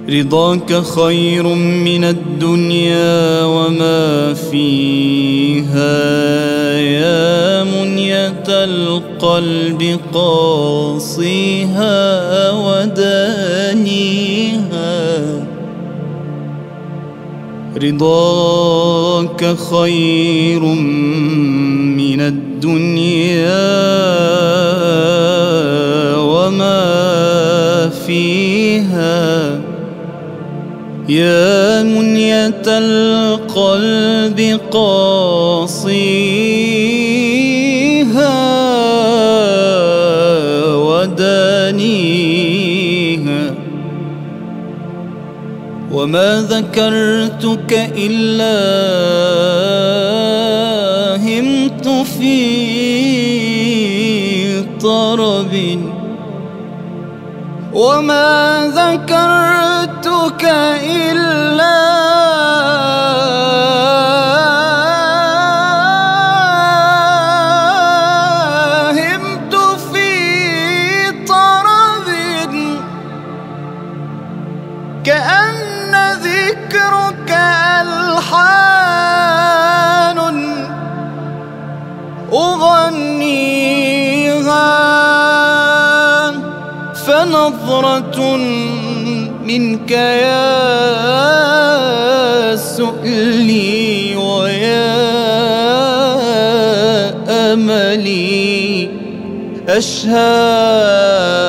رضاك خير من الدنيا وما فيها، يا منية القلب قاصيها ودانيها. رضاك خير من الدنيا وما فيها، يا منية القلب قاصيها ودانيها. وما ذكرتك إلا همت في طرب، وما ذكرتك إلا همت في طرب، كأن ذكرك ألحان أغنيها. فنظرة منك يا سؤلي ويا أملي، أشهى